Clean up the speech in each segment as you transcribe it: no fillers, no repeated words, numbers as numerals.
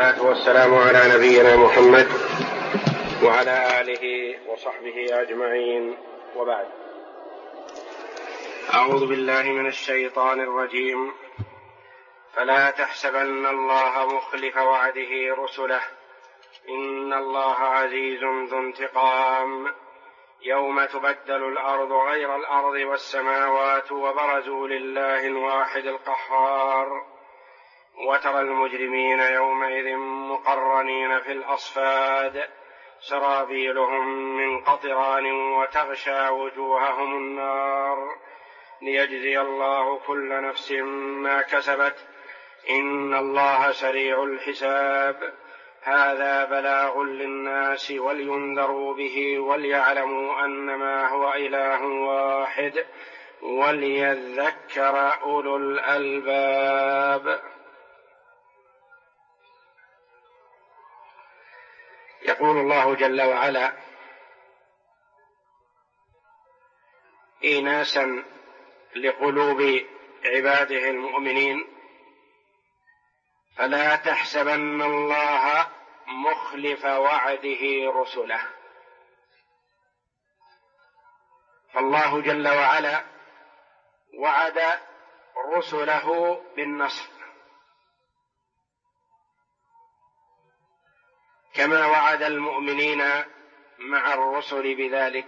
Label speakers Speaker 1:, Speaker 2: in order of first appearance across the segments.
Speaker 1: والصلاة والسلام على نبينا محمد وعلى آله وصحبه أجمعين، وبعد. أعوذ بالله من الشيطان الرجيم. فلا تحسبن الله مخلف وعده رسله إن الله عزيز ذو انتقام. يوم تبدل الأرض غير الأرض والسماوات وبرزوا لله الواحد القهار وترى المجرمين يومئذ مقرنين في الأصفاد سرابيلهم من قطران وتغشى وجوههم النار ليجزي الله كل نفس ما كسبت إن الله سريع الحساب. هذا بلاغ للناس ولينذروا به وليعلموا أنما هو إله واحد وليذكر أولو الألباب. يقول الله جل وعلا إيناسا لقلوب عباده المؤمنين: فلا تحسبن الله مخلف وعده رسله. فالله جل وعلا وعد رسله بالنصر كما وعد المؤمنين مع الرسل بذلك،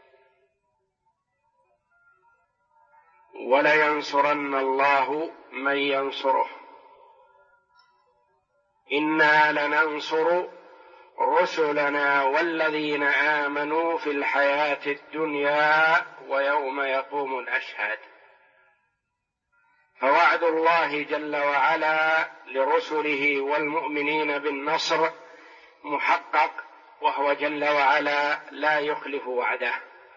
Speaker 1: ولينصرن الله من ينصره. إنا لننصر رسلنا والذين آمنوا في الحياة الدنيا ويوم يقوم الأشهاد. فوعد الله جل وعلا لرسله والمؤمنين بالنصر محقق، وهو جل وعلا لا يخلف وعده.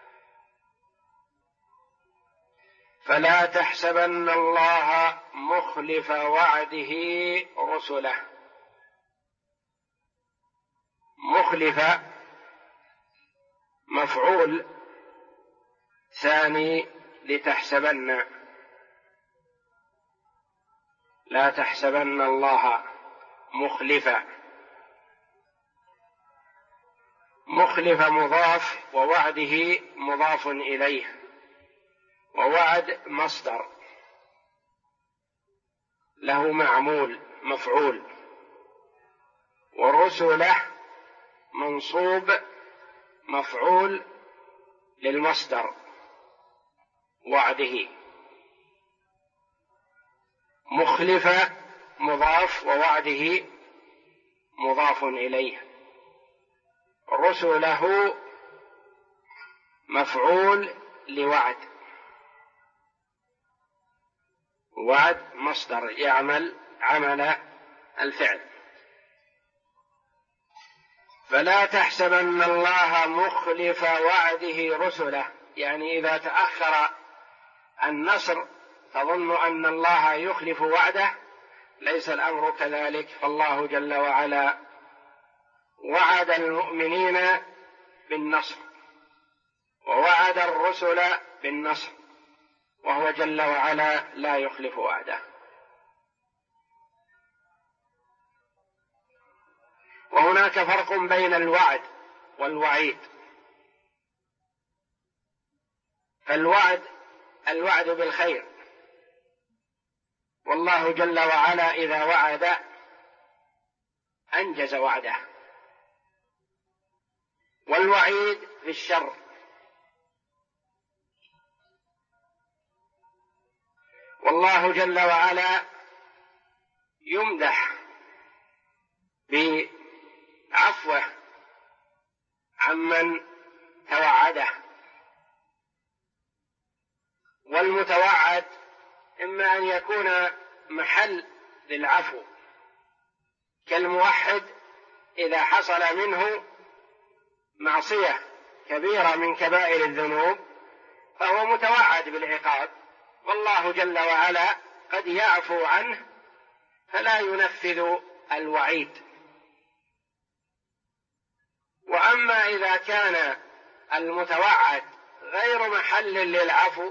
Speaker 1: فلا تحسبن الله مخلف وعده رسله. مخلف مفعول ثاني لتحسبن. لا تحسبن الله مخلفا. مخلف مضاف ووعده مضاف إليه، ووعد مصدر له معمول مفعول، ورسله منصوب مفعول للمصدر وعده. مخلف مضاف ووعده مضاف إليه، رسله مفعول لوعد، وعد مصدر يعمل عمل الفعل. فلا تحسبن الله مخلف وعده رسله، يعني إذا تأخر النصر تظن أن الله يخلف وعده، ليس الأمر كذلك. فالله جل وعلا وعد المؤمنين بالنصر ووعد الرسل بالنصر، وهو جل وعلا لا يخلف وعده. وهناك فرق بين الوعد والوعيد. الوعد بالخير، والله جل وعلا إذا وعد أنجز وعده. والوعيد بالشر، والله جل وعلا يمدح بعفوه عمن توعده. والمتوعد إما أن يكون محل للعفو، كالموحد إذا حصل منه معصية كبيرة من كبائر الذنوب فهو متوعد بالعقاب، والله جل وعلا قد يعفو عنه فلا ينفذ الوعيد. وأما إذا كان المتوعد غير محل للعفو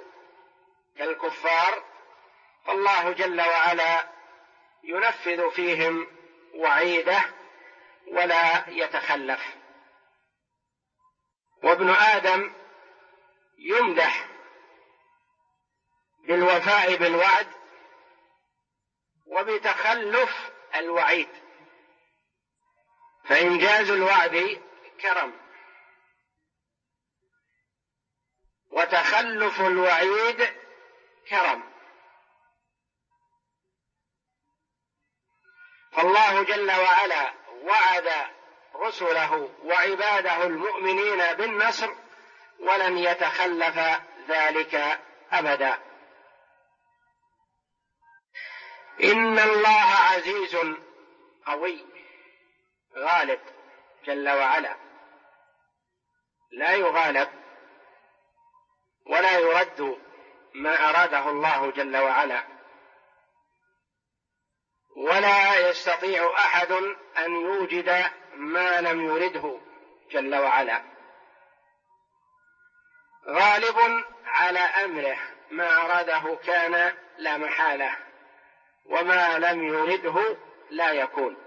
Speaker 1: كالكفار فالله جل وعلا ينفذ فيهم وعيده ولا يتخلف. وابن آدم يمدح بالوفاء بالوعد وبتخلف الوعيد، فإنجاز الوعد كرم، وتخلف الوعيد كرم. فالله جل وعلا وعد رسله وعباده المؤمنين بالنصر ولن يتخلف ذلك أبدا. إن الله عزيز قوي غالب جل وعلا، لا يغالب ولا يرد ما أراده الله جل وعلا، ولا يستطيع أحد أن يوجد ما لم يرده جل وعلا. غالب على أمره، ما أراده كان لا محالة، وما لم يرده لا يكون.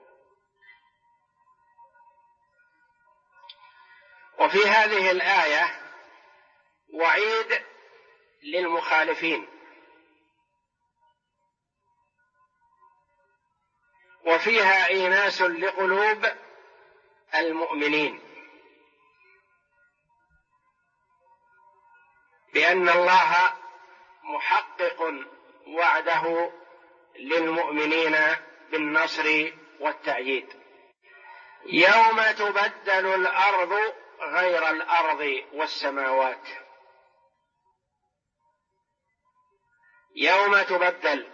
Speaker 1: وفي هذه الآية وعيد للمخالفين، وفيها إيناس لقلوب المؤمنين بأن الله محقق وعده للمؤمنين بالنصر والتأييد. يوم تبدل الأرض غير الأرض والسماوات. يوم تبدل،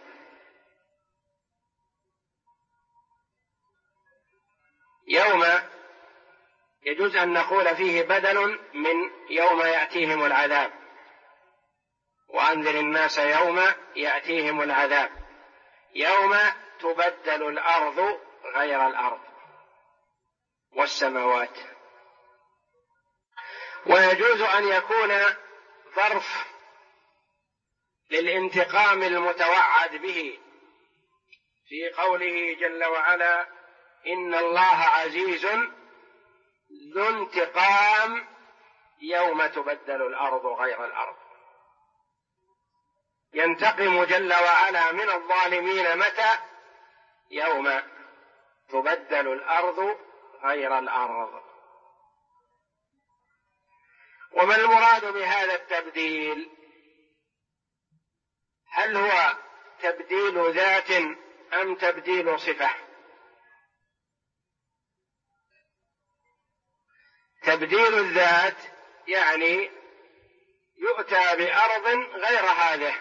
Speaker 1: يوم يجوز أن نقول فيه بدل من يوم يأتيهم العذاب، وأنذر الناس يوم يأتيهم العذاب. يوم تبدل الأرض غير الأرض والسماوات. ويجوز أن يكون ظرف للانتقام المتوعد به في قوله جل وعلا: إن الله عزيز ذو انتقام يوم تبدل الأرض غير الأرض. ينتقم جل وعلا من الظالمين متى؟ يوم تبدل الأرض غير الأرض. وما المراد بهذا التبديل؟ هل هو تبديل ذات أم تبديل صفة؟ تبديل الذات يعني يؤتى بأرض غير هذه،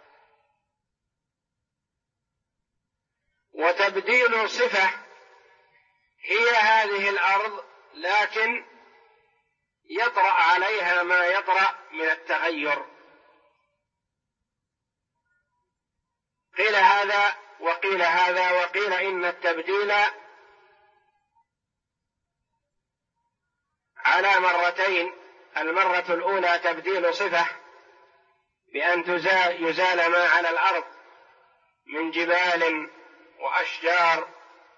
Speaker 1: وتبديل صفة هي هذه الأرض لكن يطرأ عليها ما يطرأ من التغير. قيل هذا وقيل هذا، وقيل إن التبديل على مرتين. المرة الأولى تبديل صفة بأن يزال ما على الأرض من جبال وأشجار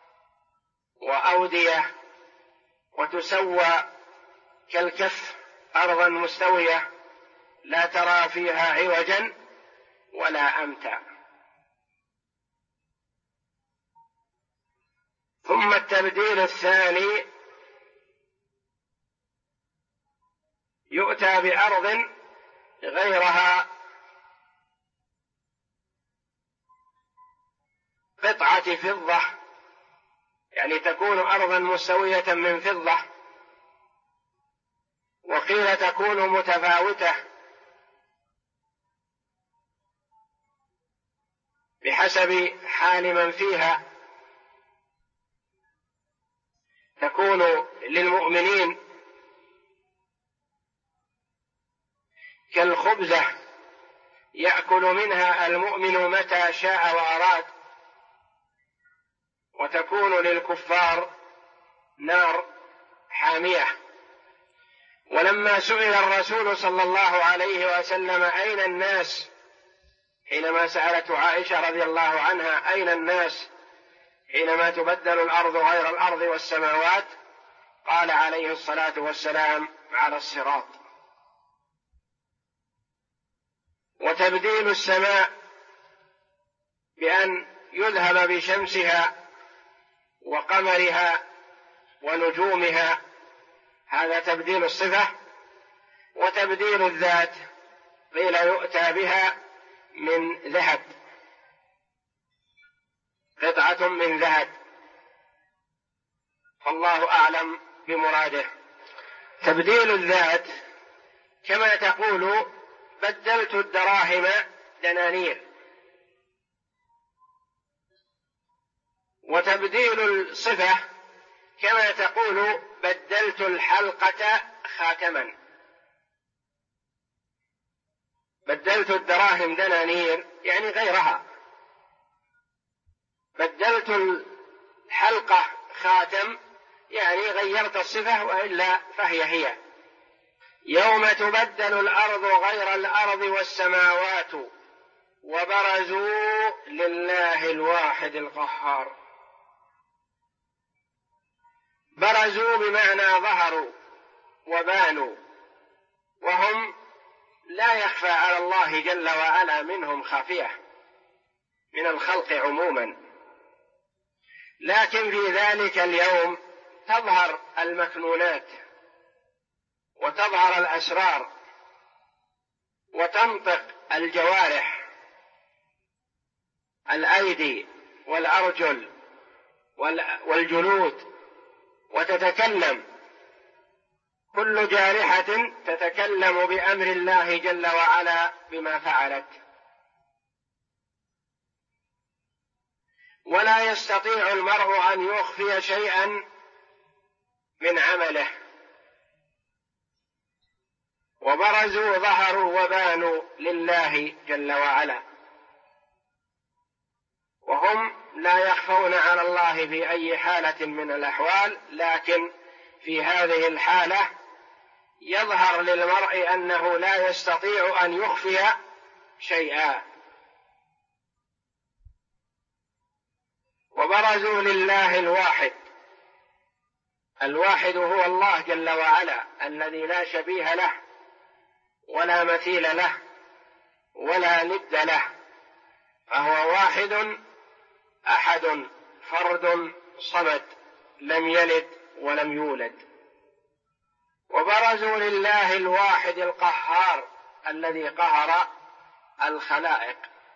Speaker 1: وأودية وتسوى كالكف أرضا مستوية لا ترى فيها عوجا ولا أمتا. ثم التبديل الثاني يؤتى بأرض غيرها قطعة فضة، يعني تكون أرضا مستوية من فضة، وقيل تكون متفاوتة بحسب حال من فيها. تكون للمؤمنين كالخبزة يأكل منها المؤمن متى شاء وأراد، وتكون للكفار نار حامية. ولما سئل الرسول صلى الله عليه وسلم أين الناس، حينما سألته عائشة رضي الله عنها أين الناس حينما تبدل الأرض غير الأرض والسماوات قال عليه الصلاة والسلام على الصراط. وتبديل السماء بأن يذهب بشمسها وقمرها ونجومها هذا تبديل الصفة. وتبديل الذات قيل يؤتى بها من ذهب، قطعة من ذهب، فالله أعلم بمراده. تبديل الذات كما تقول بدلت الدراهم دنانير، وتبديل الصفة كما تقول بدلت الحلقة خاتما. بدلت الدراهم دنانير يعني غيرها، بدلت الحلقة خاتم يعني غيرت الصفة وإلا فهي هي. يوم تبدل الأرض غير الأرض والسماوات وبرزوا لله الواحد القهار. برزوا بمعنى ظهروا وبانوا، وهم لا يخفى على الله جل وعلا منهم خافية من الخلق عموما، لكن في ذلك اليوم تظهر المكنونات وتظهر الأسرار وتنطق الجوارح، الأيدي والأرجل والجلود، وتتكلم كل جارحة تتكلم بأمر الله جل وعلا بما فعلت. ولا يستطيع المرء أن يخفي شيئا من عمله. وبرزوا ظهروا وبانوا لله جل وعلا، وهم لا يخفون على الله في أي حالة من الأحوال، لكن في هذه الحالة يظهر للمرء أنه لا يستطيع أن يخفي شيئا. وبرزوا لله الواحد. الواحد هو الله جل وعلا الذي لا شبيه له ولا مثيل له ولا ند له، فهو واحد أحد فرد صمد لم يلد ولم يولد. وبرزوا لله الواحد القهار الذي قهر الخلائق،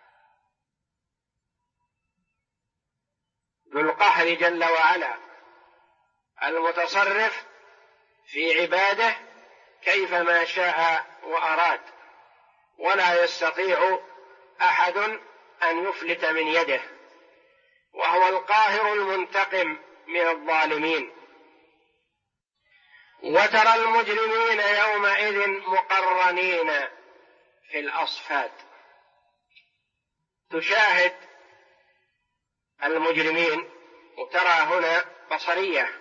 Speaker 1: ذو القهر جل وعلا المتصرف في عباده كيفما شاء وأراد، ولا يستطيع أحد أن يفلت من يده، وهو القاهر المنتقم من الظالمين. وترى المجرمين يومئذ مقرنين في الأصفاد. تشاهد المجرمين، وترى هنا بصرية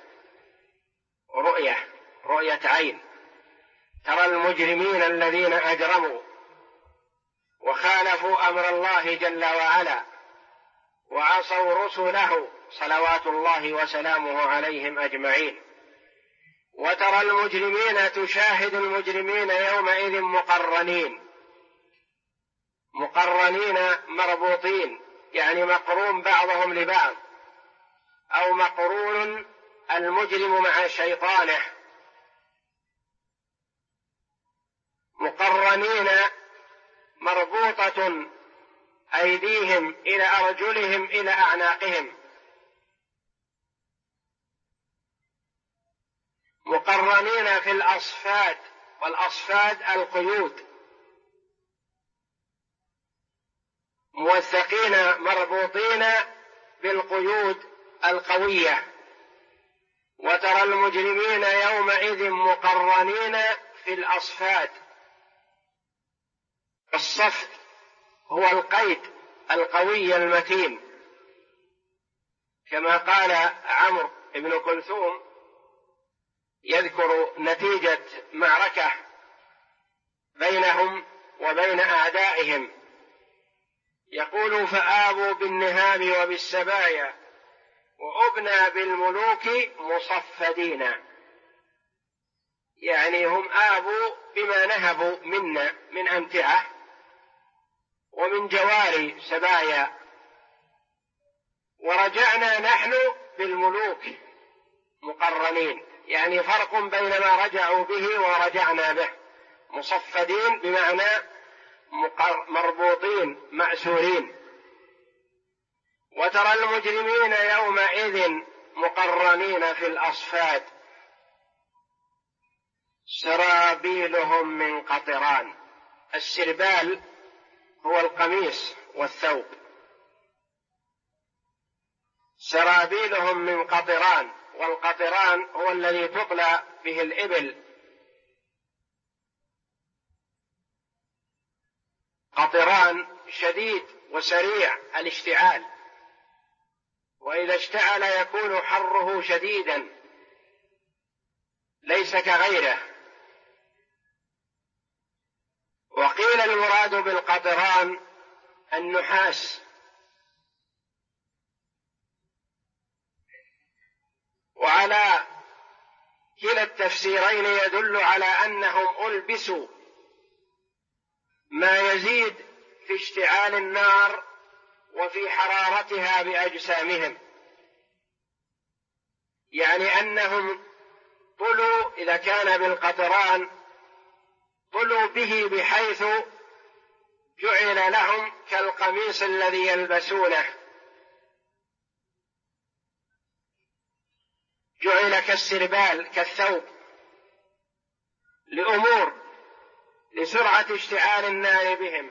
Speaker 1: رؤية عين. ترى المجرمين الذين أجرموا وخالفوا أمر الله جل وعلا وعصوا رسله صلوات الله وسلامه عليهم أجمعين. وترى المجرمين، تشاهد المجرمين يومئذ مقرنين مربوطين، يعني مقرون بعضهم لبعض، أو مقرون المجرم مع شيطانه. مقرنين مربوطة أيديهم إلى أرجلهم إلى أعناقهم، مقرنين في الأصفاد، والأصفاد القيود، موثقين مربوطين بالقيود القوية. وترى المجرمين يومئذ مقرنين في الأصفاد. الصف هو القيد القوي المتين، كما قال عمرو بن كلثوم يذكر نتيجة معركة بينهم وبين أعدائهم، يقول: فآبوا بالنهام وبالسبايا وأبنى بالملوك مصفدين، يعني هم آبوا بما نهبوا منا من أمتعة ومن جواري سبايا، ورجعنا نحن بالملوك مقرنين، يعني فرق بين ما رجعوا به ورجعنا به. مصفدين بمعنى مربوطين مأسورين. وترى المجرمين يومئذ مقرنين في الأصفاد سرابيلهم من قطران. السربال هو القميص والثوب. سرابيلهم من قطران، والقطران هو الذي تطلى به الإبل. قطران شديد وسريع الاشتعال، وإذا اشتعل يكون حره شديدا ليس كغيره. وقيل المراد بالقطران النحاس. وعلى كلا التفسيرين يدل على أنهم ألبسوا ما يزيد في اشتعال النار وفي حرارتها بأجسامهم، يعني أنهم طلوا إذا كان بالقطران طلوا به بحيث جعل لهم كالقميص الذي يلبسونه، جعل كالسربال كالثوب لأمور، لسرعة اشتعال النار بهم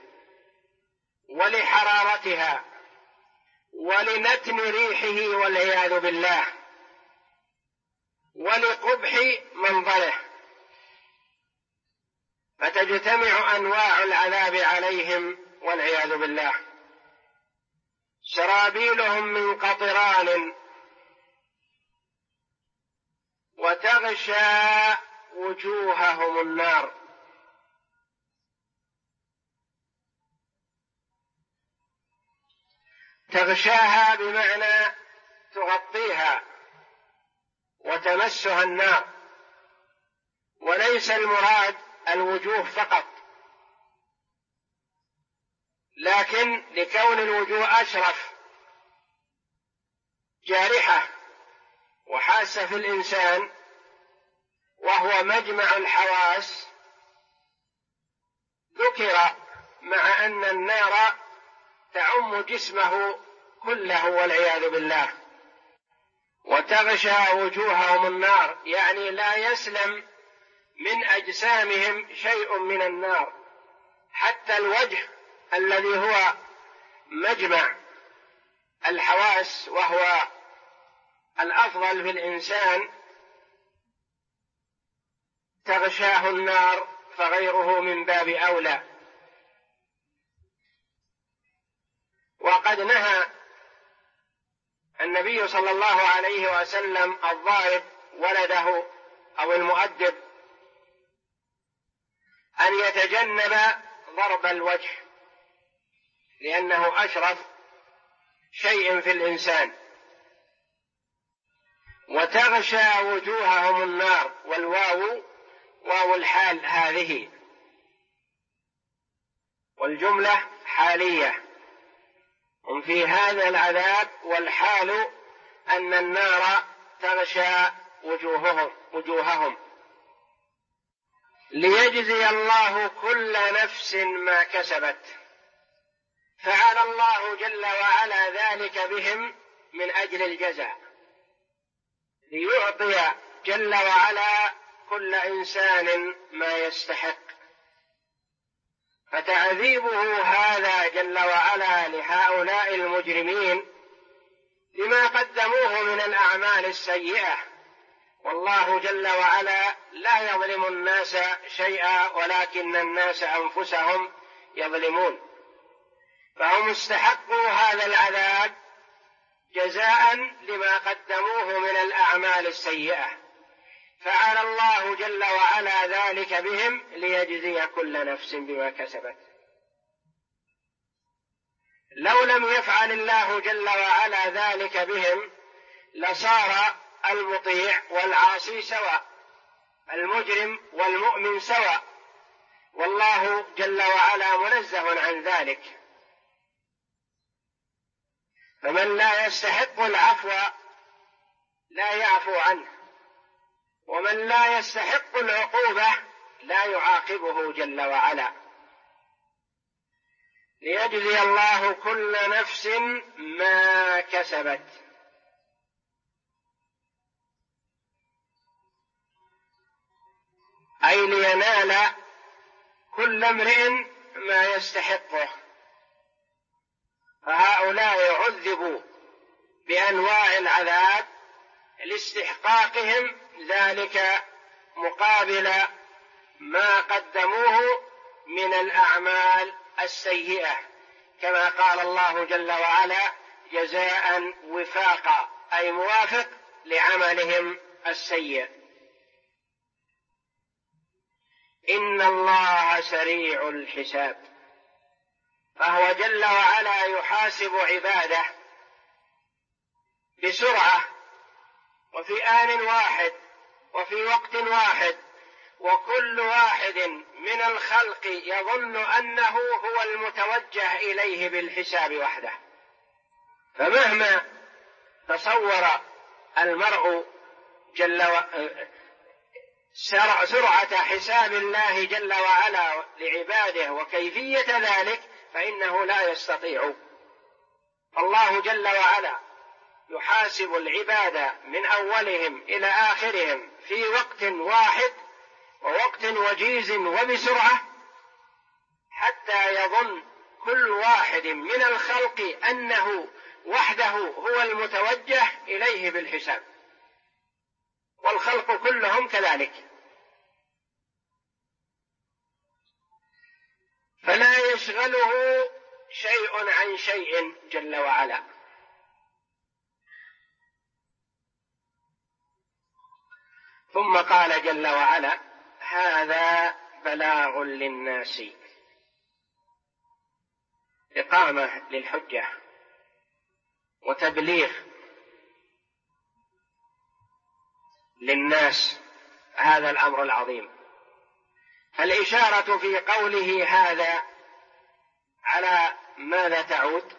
Speaker 1: ولحرارتها ولنتن ريحه والعياذ بالله ولقبح منظره، فتجتمع أنواع العذاب عليهم والعياذ بالله. سرابيلهم من قطران وتغشى وجوههم النار. تغشاها بمعنى تغطيها وتمسها النار، وليس المراد الوجوه فقط، لكن لكون الوجوه أشرف جارحة وحاسة في الإنسان وهو مجمع الحواس، ذكر مع أن النار تعم جسمه كله والعياذ بالله. وتغشى وجوههم النار، يعني لا يسلم من أجسامهم شيء من النار، حتى الوجه الذي هو مجمع الحواس وهو الأفضل في الإنسان تغشاه النار، فغيره من باب أولى. وقد نهى النبي صلى الله عليه وسلم الضارب ولده أو المؤدب أن يتجنب ضرب الوجه، لأنه أشرف شيء في الإنسان. وتغشى وجوههم النار، والواو واو الحال هذه، والجملة حالية، هم في هذا العذاب، والحال أن النار تغشى وجوههم ليجزي الله كل نفس ما كسبت. فعل الله جل وعلا ذلك بهم من أجل الجزاء، ليعطي جل وعلا كل إنسان ما يستحق. فتعذيبه هذا جل وعلا لهؤلاء المجرمين لما قدموه من الأعمال السيئة، والله جل وعلا لا يظلم الناس شيئا ولكن الناس أنفسهم يظلمون، فهم استحقوا هذا العذاب جزاء لما قدموه من الأعمال السيئة، فعل الله جل وعلا ذلك بهم ليجزي كل نفس بما كسبت. لو لم يفعل الله جل وعلا ذلك بهم لصار المطيع والعاصي سواء، المجرم والمؤمن سواء، والله جل وعلا منزه عن ذلك. فمن لا يستحق العفو لا يعفو عنه، ومن لا يستحق العقوبة لا يعاقبه جل وعلا، ليجزي الله كل نفس ما كسبت. أي لينال كل امرئ ما يستحقه. فهؤلاء عذبوا بأنواع العذاب لاستحقاقهم ذلك مقابل ما قدموه من الأعمال السيئة، كما قال الله جل وعلا: جزاء وفاقا، أي موافق لعملهم السيء. إن الله سريع الحساب، فهو جل وعلا يحاسب عباده بسرعة وفي آن واحد وفي وقت واحد، وكل واحد من الخلق يظن أنه هو المتوجه إليه بالحساب وحده. فمهما تصور المرء سرعة حساب الله جل وعلا لعباده وكيفية ذلك فإنه لا يستطيع. الله جل وعلا يحاسب العباد من أولهم إلى آخرهم في وقت واحد ووقت وجيز وبسرعة، حتى يظن كل واحد من الخلق أنه وحده هو المتوجه إليه بالحساب، والخلق كلهم كذلك. فلا يشغله شيء عن شيء جل وعلا. ثم قال جل وعلا: هذا بلاغ للناس، إقامة للحجة وتبليغ للناس هذا الأمر العظيم. الإشارة في قوله هذا على ماذا تعود؟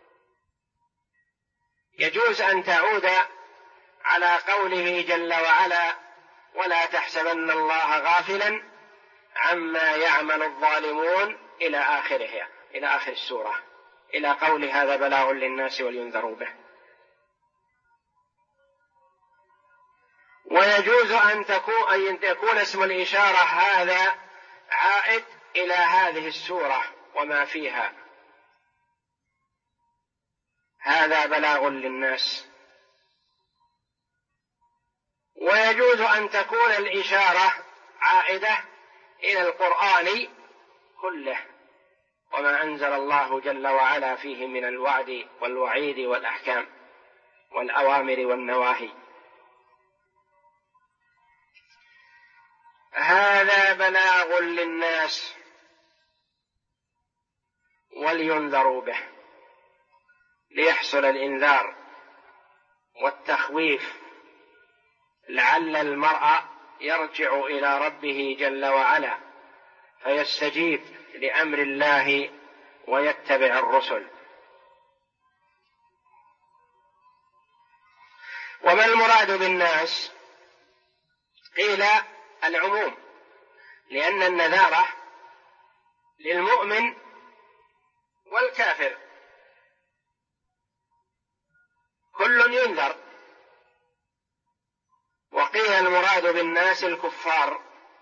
Speaker 1: يجوز أن تعود على قوله جل وعلا: ولا تحسبن الله غافلا عما يعمل الظالمون إلى آخرها، إلى آخر السورة، إلى قول هذا بلاغ للناس ولينذروا به. ويجوز أن يكون اسم الإشارة هذا عائد إلى هذه السورة وما فيها، هذا بلاغ للناس. ويجوز أن تكون الإشارة عائدة إلى القرآن كله وما أنزل الله جل وعلا فيه من الوعد والوعيد والأحكام والأوامر والنواهي. هذا بلاغ للناس ولينذروا به، ليحصل الإنذار والتخويف لعل المرء يرجع إلى ربه جل وعلا فيستجيب لأمر الله ويتبع الرسل. وما المراد بالناس؟ قيل العموم، لأن النذارة للمؤمن والكافر كل ينذر. وقيل المراد بالناس الكفار.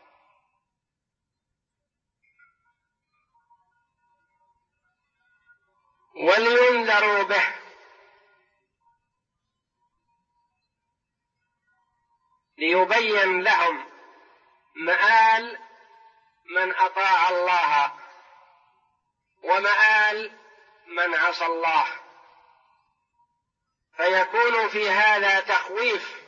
Speaker 1: ولينذروا به، ليبين لهم مآل من أطاع الله ومآل من عصى الله، فيكون في هذا تخويف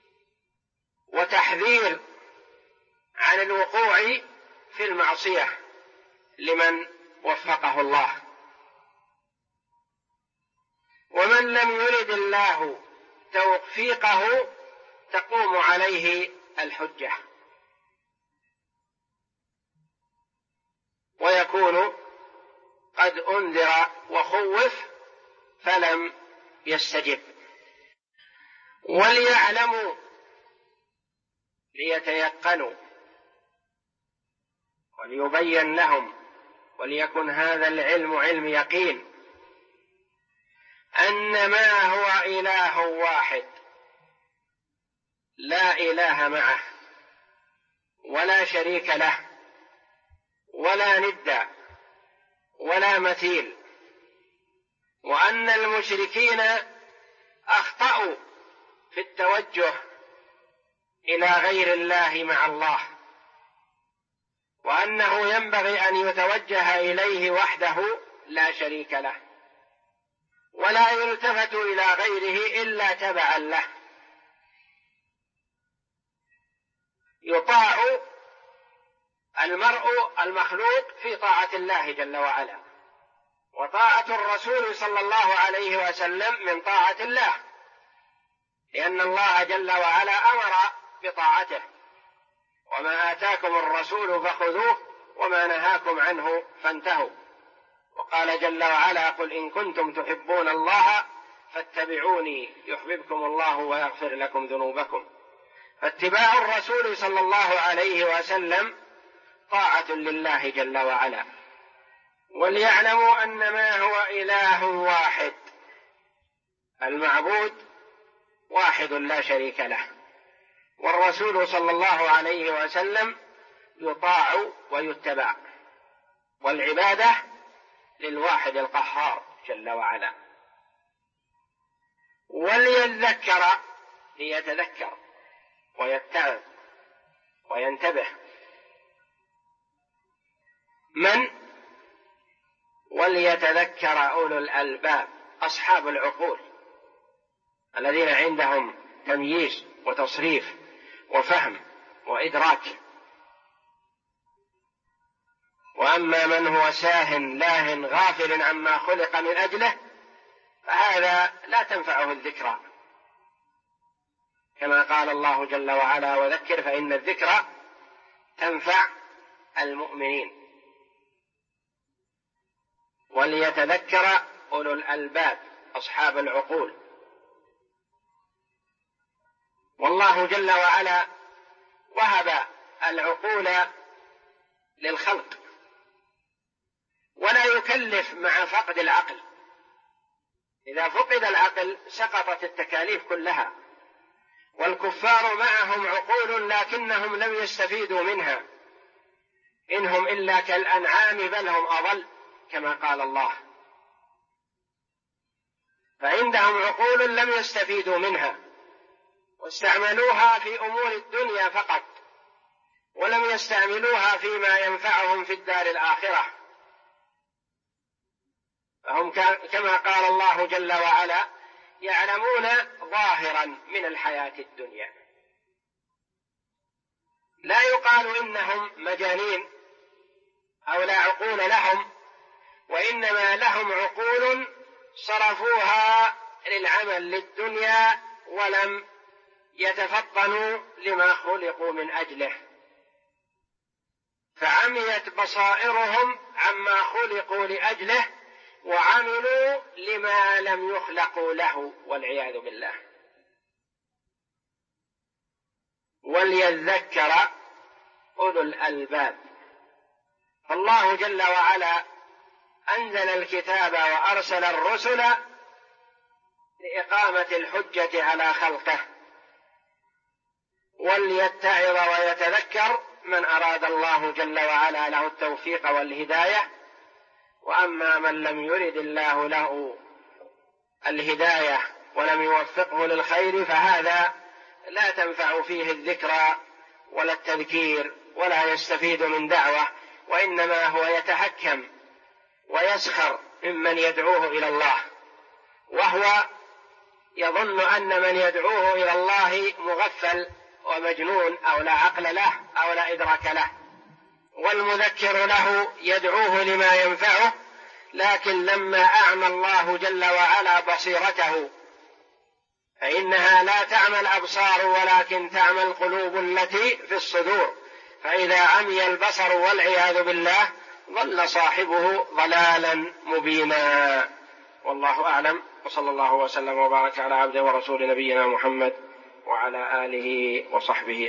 Speaker 1: وتحذير عن الوقوع في المعصية لمن وفقه الله. ومن لم يرد الله توفيقه تقوم عليه الحجة، ويكون قد أنذر وخوف فلم يستجب. وليعلموا، ليتيقنوا، وليبين لهم، وليكن هذا العلم علم يقين، أنما هو إله واحد لا إله معه ولا شريك له ولا ند ولا مثيل، وأن المشركين أخطأوا في التوجه إلى غير الله مع الله، وأنه ينبغي أن يتوجه إليه وحده لا شريك له، ولا يلتفت إلى غيره إلا تبعا له. يطاع المخلوق في طاعة الله جل وعلا، وطاعة الرسول صلى الله عليه وسلم من طاعة الله، لأن الله جل وعلا أمر بطاعته: وما آتاكم الرسول فخذوه وما نهاكم عنه فانتهوا. وقال جل وعلا: قل إن كنتم تحبون الله فاتبعوني يحببكم الله ويغفر لكم ذنوبكم. فاتباع الرسول صلى الله عليه وسلم طاعة لله جل وعلا. وليعلموا أنما هو إله واحد، المعبود واحد لا شريك له، والرسول صلى الله عليه وسلم يطاع ويتبع، والعبادة للواحد القهار جل وعلا. وليذكر، ليتذكر ويتعظ وينتبه من؟ وليتذكر أولو الألباب، أصحاب العقول الذين عندهم تمييز وتصريف وفهم وإدراك. وأما من هو ساهٍ لاهٍ غافل عما خلق من أجله فهذا لا تنفعه الذكرى، كما قال الله جل وعلا: وذكر فإن الذكرى تنفع المؤمنين. وليتذكر أولو الألباب، أصحاب العقول. والله جل وعلا وهب العقول للخلق، ولا يكلف مع فقد العقل. إذا فقد العقل سقطت التكاليف كلها. والكفار معهم عقول لكنهم لم يستفيدوا منها، إنهم إلا كالأنعام بل هم أضل، كما قال الله. فعندهم عقول لم يستفيدوا منها، واستعملوها في أمور الدنيا فقط، ولم يستعملوها فيما ينفعهم في الدار الآخرة. فهم كما قال الله جل وعلا: يعلمون ظاهرا من الحياة الدنيا. لا يقال إنهم مجانين أو لا عقول لهم، وإنما لهم عقول صرفوها للعمل للدنيا ولم يتفطنوا لما خلقوا من أجله، فعميت بصائرهم عما خلقوا لأجله وعملوا لما لم يخلقوا له، والعياذ بالله. وليذكر أولو الألباب. فالله جل وعلا أنزل الكتاب وأرسل الرسل لإقامة الحجة على خلقه، وليتعظ ويتذكر من أراد الله جل وعلا له التوفيق والهداية. وأما من لم يرد الله له الهداية ولم يوفقه للخير فهذا لا تنفع فيه الذكرى ولا التذكير، ولا يستفيد من دعوة، وإنما هو يتحكم ويسخر ممن يدعوه إلى الله، وهو يظن أن من يدعوه إلى الله مغفل ومجنون أو لا عقل له أو لا إدراك له، والمذكر له يدعوه لما ينفعه. لكن لما أعمى الله جل وعلا بصيرته فإنها لا تعمى الأبصار ولكن تعمى القلوب التي في الصدور، فإذا عمي البصر والعياذ بالله ضل صاحبه ضلالا مبينا. والله أعلم، وصلى الله وسلم وبارك على عبده ورسول نبينا محمد وعلى آله وصحبه